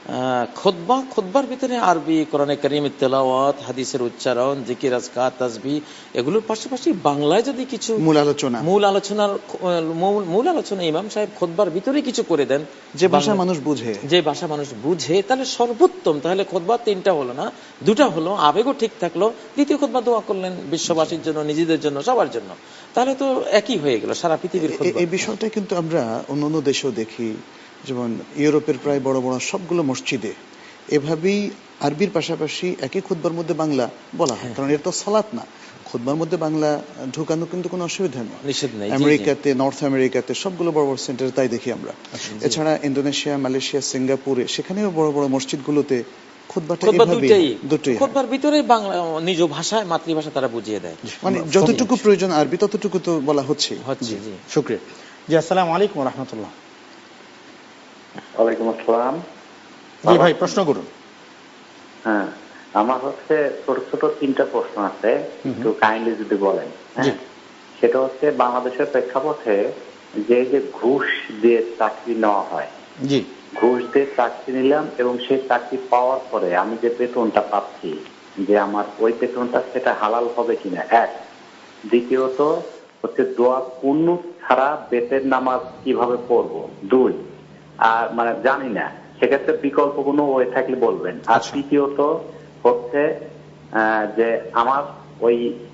খুতবা, খুতবার ভিতরে আরবি, কোরআনে কারীমের তেলাওয়াত, হাদিসের উচ্চারণ, জিকির, আজকার, তাসবিহ, এগুলোর পাশাপাশি বাংলায় যদি কিছু মূল আলোচনা মূল আলোচনার মূল আলোচনা ইমাম সাহেব খুতবার ভিতরে কিছু করে দেন, যে ভাষা মানুষ বুঝে, যে ভাষা মানুষ বুঝে, তাহলে সর্বোত্তম। তাহলে খুতবা তিনটা হলো না, দুটা হলো, আবেগও ঠিক থাকলো। দ্বিতীয় খুতবা দোয়া করলেন বিশ্ববাসীর জন্য, নিজেদের জন্য, সবার জন্য, তাহলে তো একই হয়ে গেল সারা পৃথিবীর খুতবা। এই বিষয়টা কিন্তু আমরা অন্যান্য দেশেও দেখি, যেমন ইউরোপের প্রায় বড় বড় সবগুলো মসজিদে এভাবেই আরবির পাশাপাশি একই খুতবার মধ্যে বাংলা বলা হয়, কারণ এটা তো সালাত না। খুতবার মধ্যে বাংলা ঢুকানো কিন্তু কোনো অসুবিধা নেই, নিষেধ নেই। আমেরিকাতে, নর্থ আমেরিকাতে সবগুলো বড় বড় সেন্টারে তাই দেখি আমরা। এছাড়া ইন্দোনেশিয়া, মালয়েশিয়া, সিঙ্গাপুরে, সেখানেও বড় বড় মসজিদগুলোতে খুতবার ভিতরে বাংলা নিজ ভাষায় মাতৃভাষা তারা বুঝিয়ে দেয়, মানে যতটুকু প্রয়োজন আরবি ততটুকু তো বলা হচ্ছে হচ্ছে জি। শুকরিয়া জি। আসসালামু আলাইকুম ওয়া রাহমাতুল্লাহ। ওয়ালাইকুম আসসালাম। জি ভাই প্রশ্ন করুন। হ্যাঁ, আমার হচ্ছে ছোট ছোট তিনটা প্রশ্ন আছে, একটু কাইন্ডলি যদি বলেন। হ্যাঁ, সেটা হচ্ছে বাংলাদেশের প্রেক্ষাপটে যে যে ঘুষ দিয়ে চাকরি নেওয়া হয়, জি ঘুষ দিয়ে চাকরি নিলাম এবং সেই চাকরি পাওয়ার পরে আমি যে বেতনটা পাচ্ছি, যে আমার ওই বেতনটা সেটা হালাল হবে কিনা, এক। দ্বিতীয়ত হচ্ছে দোয়া কুনুত ছাড়া বেতের নামাজ কিভাবে পড়বো, দুই। আর মানে জানি না, সেক্ষেত্রে বিকল্প কোনো ওয়ে থাকলে বলবেন। আর তৃতীয়ত হচ্ছে যে আমার ওই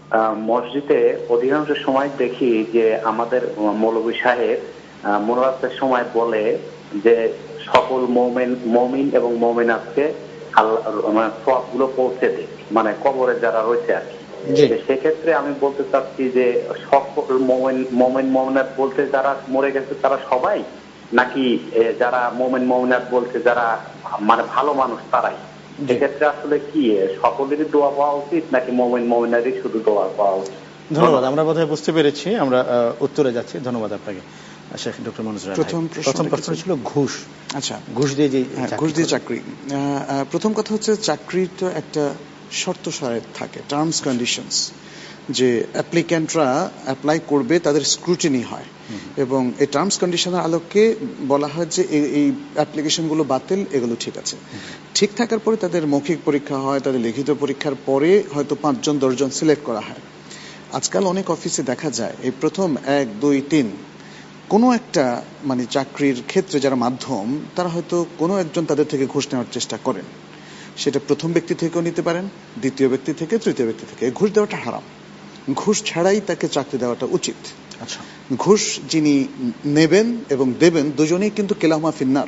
মসজিদে অধিকাংশ সময় দেখি যে আমাদের মৌলভী সাহেব মোনাজাতের সময় বলে যে সকল মৌমিন মৌমিন এবং মৌমিনাতকে আল্লাহ মানে সবগুলো পৌঁছে দেয়, মানে কবরে যারা রয়েছে আর কি। সেক্ষেত্রে আমি বলতে চাচ্ছি যে সকল মৌমিন মৌমিন মৌমিনাত বলতে যারা মরে গেছে তারা সবাই, নাকি যারা মৌমিন মৌমিনাত বলতে যারা মানে ভালো মানুষ তারাই? সেক্ষেত্রে আসলে কি সকলেরই দোয়া পাওয়া উচিত নাকি মৌমিন মৌমিনাতই শুধু দোয়া পাওয়া উচিত? ধন্যবাদ, আমরা বোধহয় বুঝতে পেরেছি, আমরা উত্তরে যাচ্ছি। ধন্যবাদ আপনাকে শেখ ডক্টর মনজুর। প্রথম প্রশ্ন ছিল ঘুষ। আচ্ছা, ঘুষ দিয়ে যে ঘুষ দিয়ে চাকরি। প্রথম কথা হচ্ছে চাকরির তো একটা শর্ত সারত থাকে, টার্মস কন্ডিশনস, যে অ্যাপ্লিক্যান্টরা অ্যাপ্লাই করবে তাদের স্ক্রুটিনি হয় এবং এই টার্মস কন্ডিশনের আলোকে বলা হয় যে এই অ্যাপ্লিকেশনগুলো বাতিল, এগুলো ঠিক আছে। ঠিক থাকার পরে তাদের মৌখিক পরীক্ষা হয়, তাদের লিখিত পরীক্ষার পরে হয়তো পাঁচজন দশজন সিলেক্ট করা হয়। আজকাল অনেক অফিসে দেখা যায় এই প্রথম এক দুই তিন কোনো একটা মানে চাকরির ক্ষেত্রে যারা মাধ্যম, তারা হয়তো কোনো একজন তাদের থেকে ঘুষ নেওয়ার চেষ্টা করেন। সেটা প্রথম ব্যক্তি থেকেও নিতে পারেন, দ্বিতীয় ব্যক্তি থেকে, তৃতীয় ব্যক্তি থেকে। ঘুষ দেওয়াটা হারাম, ঘুষ ছাড়াই তাকে চাকরি দেওয়াটা উচিত। আচ্ছা, ঘুষ যিনি নেবেন এবং দেবেন দুজনেই কিন্তু কেলাহুমা ফিন্নার,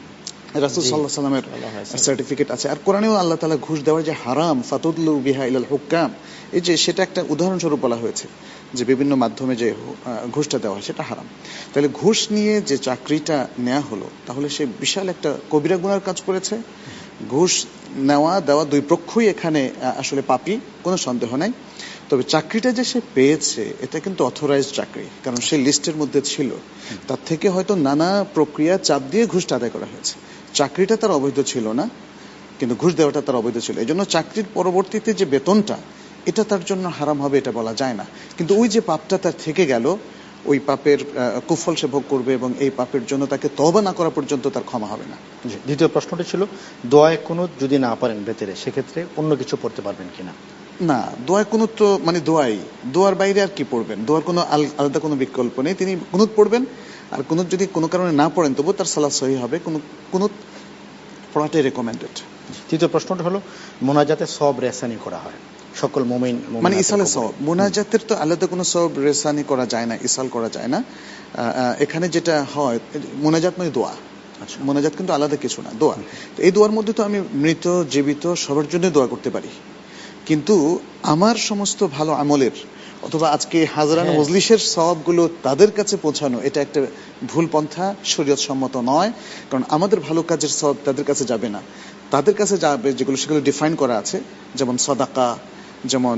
রাসূল সাল্লাল্লাহু আলাইহি ওয়াসাল্লামের সার্টিফিকেট আছে। আর কোরআনেও আল্লাহ তাআলা ঘুষ দেওয়ার যে হারাম ফাতুদলু বিহা ইলাল হুকাম, এই যে সেটা একটা উদাহরণস্বরূপ বলা হয়েছে যে বিভিন্ন মাধ্যমে যে ঘুষটা দেওয়া হয় সেটা হারাম। তাহলে ঘুষ নিয়ে যে চাকরিটা নেওয়া হলো, তাহলে সে বিশাল একটা কবিরা গুনার কাজ করেছে। ঘুষ নেওয়া দেওয়া দুই পক্ষই এখানে আসলে পাপী, কোনো সন্দেহ নাই। তবে চাকরিটা যে সে পেয়েছে এটা কিন্তু অথরাইজড চাকরি, কারণ সে লিস্টের মধ্যে ছিল। তার থেকে হয়তো নানা প্রক্রিয়া চাপ দিয়ে ঘুষটা আদায় করা হয়েছে। চাকরিটা তার অবৈধ ছিল না, কিন্তু ঘুষ দেওয়াটা তার অবৈধ ছিল। এই জন্য চাকরির পরবর্তীতে যে বেতনটা, এটা তার জন্য হারাম হবে এটা বলা যায় না। কিন্তু ওই যে পাপটা তার থেকে গেল, ওই পাপের কুফল সে ভোগ করবে এবং এই পাপের জন্য তাকে তওবা না করা পর্যন্ত তার ক্ষমা হবে না। দ্বিতীয় প্রশ্নটি ছিল দোয়ায়ে কুনুত যদি না পারেন বেতেরে, সেক্ষেত্রে অন্য কিছু পড়তে পারবেন কিনা? না, দোয়ায়ে কুনুত তো মানে দোয়াই, দোয়ার বাইরে আর কি পড়বেন? দোয়ার কোনো আলাদা কোনো বিকল্প নেই। তিনি কুনুত পড়বেন, আর কুনুত যদি কোনো কারণে না পড়েন তবু তার সালাত সহিহ হবে। কোনো কুনুত পড়াটাই রেকমেন্ডেড। তৃতীয় প্রশ্নটা হলো মোনাজাতে সওয়াব রেসানি করা হয় সকল মুমিন, মানে ইসালে সওয়াব। মোনাজাতের তো আলাদা কোনো সওয়াব রেসানি করা যায় না, ইসাল করা যায় না। এখানে যেটা হয় মোনাজাত মানে দোয়া, মোনাজাত কিন্তু আলাদা কিছু না, দোয়া। তো এই দোয়ার মধ্যে তো আমি মৃত জীবিত সবার জন্য দোয়া করতে পারি, কিন্তু আমার সমস্ত ভালো আমলের অথবা আজকে হাজারান মজলিসের সওয়াবগুলো তাদের কাছে পৌঁছানো, এটা একটা ভুল পন্থা, শরীয়ত সম্মত নয়। কারণ আমাদের ভালো কাজের সওয়াব তাদের কাছে যাবে না, তাদের কাছে যাবে যেগুলো সেগুলো ডিফাইন করা আছে, যেমন সাদাকা, যেমন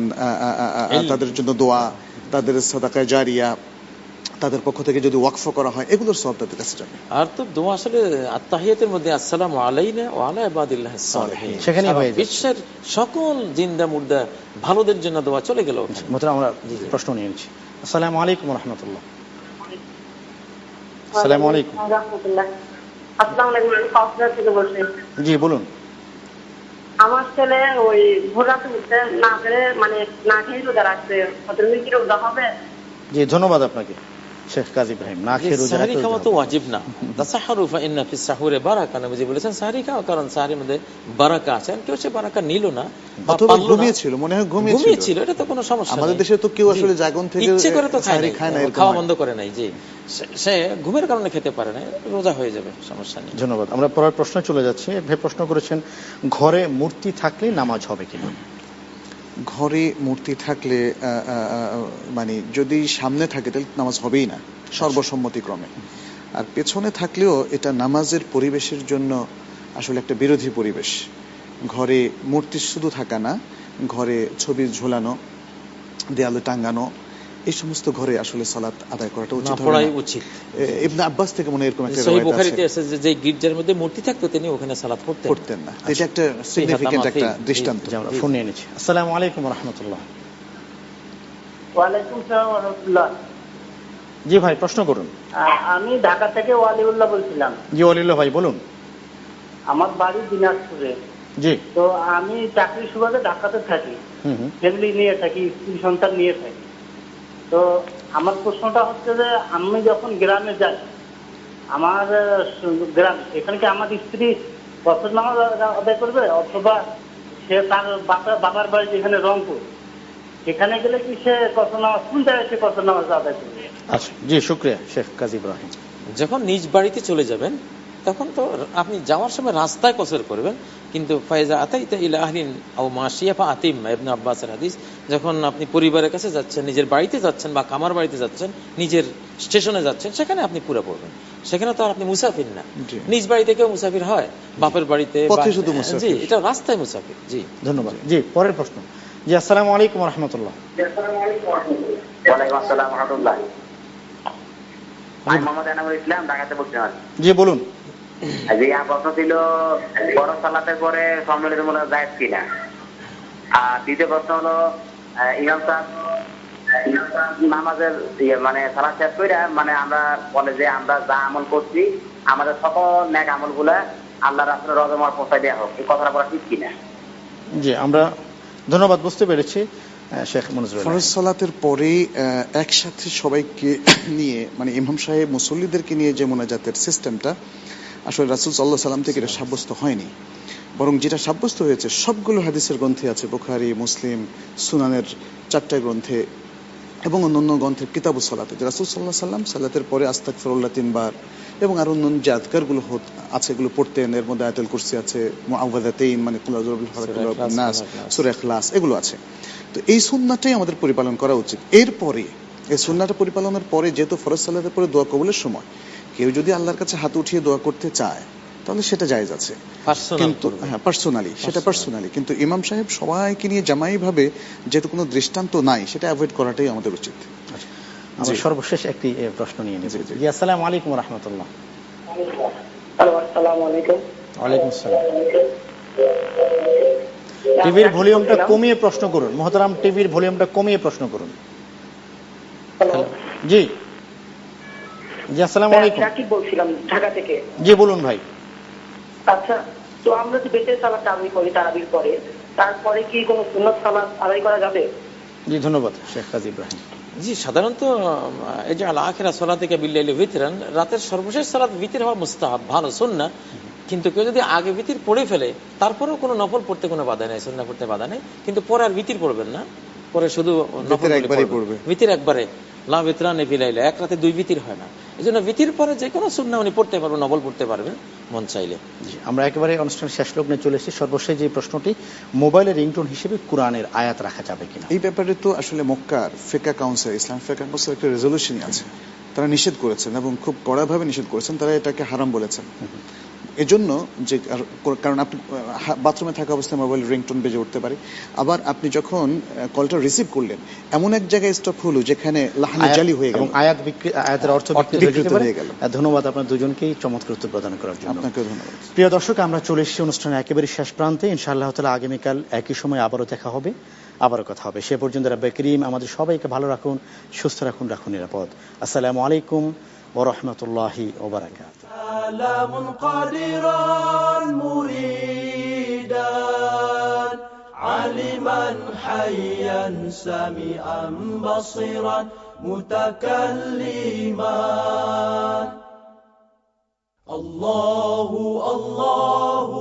তাদের জন্য দোয়া, তাদের সাদাকায়ে জারিয়া, তাদের পক্ষ থেকে যদি ওয়াকফ করা হয়, এগুলোর সওয়াব তাদের কাছে যাবে। আর তো দোয়া আসলে আত্তাহিয়াতের মধ্যে আসসালামু আলাইনা ওয়া আলা ইবাদিল্লাহিস সালিহিন, সেখানে হয় বিশ্বের সকল জিন্দা মুর্দা ভালোদের জন্য দোয়া চলে গেল। মোহতারাম, আমরা প্রশ্ন নিয়ে নিচ্ছি। আসসালামু আলাইকুম ওয়া রাহমাতুল্লাহ। আসসালামু আলাইকুম ওয়া রাহমাতুল্লাহ। আসসালামু আলাইকুম, আমি কক্সবাজার থেকে বলছি। জি বলুন। আমার ছেলে ওই ভোর রাতে উঠতে না পেরে মানে না খেয়ে রোজা রাখছে, ওদের কি রোজা হবে? জি ধন্যবাদ আপনাকে শেখ কাজী ইব্রাহিম। না খেয়ে রোজা সাহরি খাওয়া তো ওয়াজিব না। তাসাহহরু ফাইন্না ফিস সাহুরি বারাকা, নবীজি বলেছেন সাহরি খাও, কারণ সাহরির মধ্যে বারাকা আছে। কেউ সে বারাকা নিল না, অথবা ঘুমিয়েছিল, মনে হয় ঘুমিয়েছিল, এটা তো কোনো সমস্যা নেই। আমাদের দেশে তো কেউ আসলে জাগন থেকে ইচ্ছে করে তো সাহরি খায় না, খাওয়া বন্ধ করে নাই, জি সে ঘুমের কারণে খেতে পারে না, রোজা হয়ে যাবে, সমস্যা নেই। ধন্যবাদ। আমরা পরের প্রশ্নে চলে যাচ্ছি। ভাই প্রশ্ন করেছেন ঘরে মূর্তি থাকলে নামাজ হবে কিনা? ঘরে মূর্তি থাকলে মানে যদি সামনে থাকে তাহলে নামাজ হবেই না সর্বসম্মতিক্রমে, আর পেছনে থাকলেও এটা নামাজের পরিবেশের জন্য আসলে একটা বিরোধী পরিবেশ। ঘরে মূর্তি শুধু থাকা না, ঘরে ছবি ঝোলানো, দেয়ালে টাঙ্গানো, এই সমস্ত ঘরে আসলে সালাত আদায় করাটা উচিত হবে না। উচিত ইবনে আব্বাস থেকে মনে এরকম একটা সহিহ বুখারীতে আছে যে যে গির্জার মধ্যে মূর্তি থাকতো তিনি ওখানে সালাত পড়তেন পড়তেন না। এটা একটা সিগনিফিকেন্ট একটা দৃষ্টান্ত আমরা শুনিয়ে নিচ্ছি। আসসালামু আলাইকুম ওয়া রাহমাতুল্লাহ। ওয়া আলাইকুম আসসালাম ওয়া রাহমাতুল্লাহ। জি ভাই, প্রশ্ন করুন। আমি ঢাকা থেকে ওয়ালিউল্লাহ বলছিলাম। জি ওয়ালিউল্লাহ ভাই বলুন। আমার বাড়ি দিনাজপুরে। জি। তো আমি চাকরির সুবাদে ঢাকাতে থাকি, ফ্যামিলি নিয়ে থাকি, স্ত্রী সন্তান নিয়ে থাকি। তো আমার প্রশ্নটা হচ্ছে যে আমি যখন গ্রামে যাই, আমার গ্রাম এখানে কি আমার স্ত্রী বছর নামাজ আদায় করবে, অথবা সে তার বাবার বাড়ি যেখানে রংপুর, সেখানে গেলে কি সে কত নামাজ, কোন জায়গায় সে কত নামাজ আদায় করবে? আচ্ছা, জি শুকরিয়া শেখ কাজী ইব্রাহিম। যখন নিজ বাড়িতে চলে যাবেন তখন তো আপনি যাওয়ার সময় রাস্তায় কসর করবেন, কিন্তু ফায়জা আতাইতা ইলা আহলিন আও মাশিয়া ফা আতিম, ইবনে আব্বাসের হাদিস, যখন আপনি পরিবারের কাছে যাচ্ছেন, নিজের বাড়িতে যাচ্ছেন বা কামার বাড়িতে যাচ্ছেন, নিজের স্টেশনে যাচ্ছেন, সেখানে আপনি পুরো পড়বেন। সেখানে তো আর আপনি মুসাফির না। নিজ বাড়ি থেকেও মুসাফির হয়, বাপের বাড়িতে শুধু মুসাফির। জি, এটা রাস্তায় মুসাফির। জি ধন্যবাদ। জি পরের প্রশ্ন। জি আসসালামু আলাইকুম ওয়া রাহমাতুল্লাহ। ওয়া আলাইকুম আসসালাম ওয়া রাহমাতুল্লাহ। আমি মোহাম্মদ এনামুল ইসলাম, ঢাকাতে বলছিলাম। জি বলুন। জি, আমার প্রশ্ন ছিল বড় সালাতের পরে সম্মিলিত মোনাজাত জায়েজ কিনা। আর দ্বিতীয় প্রশ্ন হলো ইমাম সাহেব নামাজের মানে সালাত শেষ করে মানে আমরা বলে যে আমরা যা আমল করছি আমাদের সকল নেক আমল গুলা আল্লাহ রাসূলের রহমত পৌঁছায় দেওয়া হোক, এই কথাটা বলা ঠিক কিনা? জি আমরা ধন্যবাদ, বুঝতে পেরেছি। শেখ মনজুর, ফরজ সালাতের পরে একসাথে সবাইকে নিয়ে মানে ইমাম সাহেব মুসল্লিদেরকে নিয়ে যে মোনাজাতের সিস্টেমটা আসলে রাসূল সাল্লাল্লাহু আলাইহি ওয়াসাল্লাম থেকে এটা সাব্যস্ত হয়নি, বরং যেটা সাব্যস্ত হয়েছে সবগুলো হাদিসের গ্রন্থে আছে, বুখারী, মুসলিম, সুনানের চারটা গ্রন্থে এবং অন্যান্য গ্রন্থের কিতাবুস সালাতে যে রাসূল সাল্লাল্লাহু আলাইহি ওয়াসাল্লাম সালাতের পরে আস্তাগফিরুল্লাহ তিনবার এবং আর অন্যান্য যে আযকারগুলো আছে এগুলো পড়তেন। এর মধ্যে আয়াতুল কুরসি আছে, মুআওয়াযাতাইন মানে কুল আউযু বিল ফালাক ওয়া বিন নাস, সূরা ইখলাস, এগুলো আছে। তো এই সুন্নাহটাই আমাদের পরিপালন করা উচিত। এরপরে এই সুন্নাহটা পরিপালনের পরে যেহেতু ফরজ সালাতের পরে দোয়া কবুলের সময় কেউ যদি আল্লাহর কাছে হাত উঠিয়ে দোয়া করতে চায় তাহলে সেটা জায়েজ আছে, কিন্তু হ্যাঁ পার্সোনালি, সেটা পার্সোনালি। কিন্তু ইমাম সাহেব সবাইকে নিয়ে জামাই ভাবে যেহেতু কোনো দৃষ্টান্ত নাই, সেটা অ্যাভয়েড করাটাই আমাদের উচিত। আমরা সর্বশেষ একটি প্রশ্ন নিয়ে নেব। জি আসসালামু আলাইকুম ওয়া রাহমাতুল্লাহ। হ্যালো, আসসালামু আলাইকুম। ওয়ালাইকুম আসসালাম। টিভির ভলিউমটা কমিয়ে প্রশ্ন করুন মুহতারাম, টিভির ভলিউমটা কমিয়ে প্রশ্ন করুন। হ্যালো, জি জি আসসালামু আলাইকুম। জাকির বলছিলাম ঢাকা থেকে। জি বলুন ভাই। আচ্ছা, তো আমরা যে বেতের সালাত আদায় করি তারাবির পরে, তারপরে কি কোনো সুন্নাত সালাত আদায় করা যাবে? জি ধন্যবাদ শেখ কাজী ইব্রাহিম। জি সাধারণত এই যে আল আখিরা সালাত থেকে বিল্লাইলি ভিতরান, রাতের সর্বশেষ সালাত ভিতর হওয়া মুস্তাহাব, ভালো সুন্নাহ। কিন্তু কেউ যদি আগে ভিতর পড়ে ফেলে তারপরেও কোনো নফল পড়তে কোনো বাধা নেই, সুন্নাহ পড়তে বাধা নেই, কিন্তু পরে আর ভিতর পড়বেন না, পরে শুধু নফল একবারই পড়বে, ভিতর একবারে লা বিতরান ফিলাইলা, এক রাতে দুই ভিতর হয় না। এই জন্য ভিতর পরে যে কোনো সুন্নাহ উনি পড়তে পারবেন, নফল পড়তে পারবেন মন চাইলে। আমরা একেবারে অনুষ্ঠান শেষ লগ্নে চলে এসেছি। সর্বশেষ যে প্রশ্নটি, মোবাইলের রিংটোন হিসেবে কোরআনের আয়াত রাখা যাবে কিনা? এই ব্যাপারে তো আসলে মক্কার ফিকহ কাউন্সিল, ইসলাম ফিকহ কাউন্সিল একটা রেজলিউশনই আছে, তারা নিষেধ করেছেন এবং খুব কড়াভাবে নিষেধ করেছেন, তারা এটাকে হারাম বলেছেন। এজন্য যে কারণ আপনি বাথরুমে থাকা অবস্থায় মোবাইল রিংটোন বেজে উঠতে পারে, আবার আপনি যখন কলটা রিসিভ করলেন এমন এক জায়গায় স্টপ হলো যেখানে লাহানি জালি হয়ে গেল, আয়াত বিক্রি, আয়াতের অর্থ বিকৃত হয়ে গেল। ধন্যবাদ আপনার দুজনকেই চমৎকার উত্তর প্রদান করার জন্য। আপনাকে ধন্যবাদ। প্রিয় দর্শক, আমরা চলে এসেছি অনুষ্ঠানের একেবারে শেষ প্রান্তে। ইনশাআল্লাহ তাআলা আগামীকাল একই সময় আবারও দেখা হবে, আবারও কথা হবে। সে পর্যন্ত রাব্বে করিম আমাদের সবাইকে ভালো রাখুন, সুস্থ রাখুন, রাখুন নিরাপদ। আসসালামু আলাইকুম ওয়া রাহমাতুল্লাহি ওয়া বারাকাতুহু। سلام قادرا مريدا عالما حيا سميعا بصيرا متكلما الله الله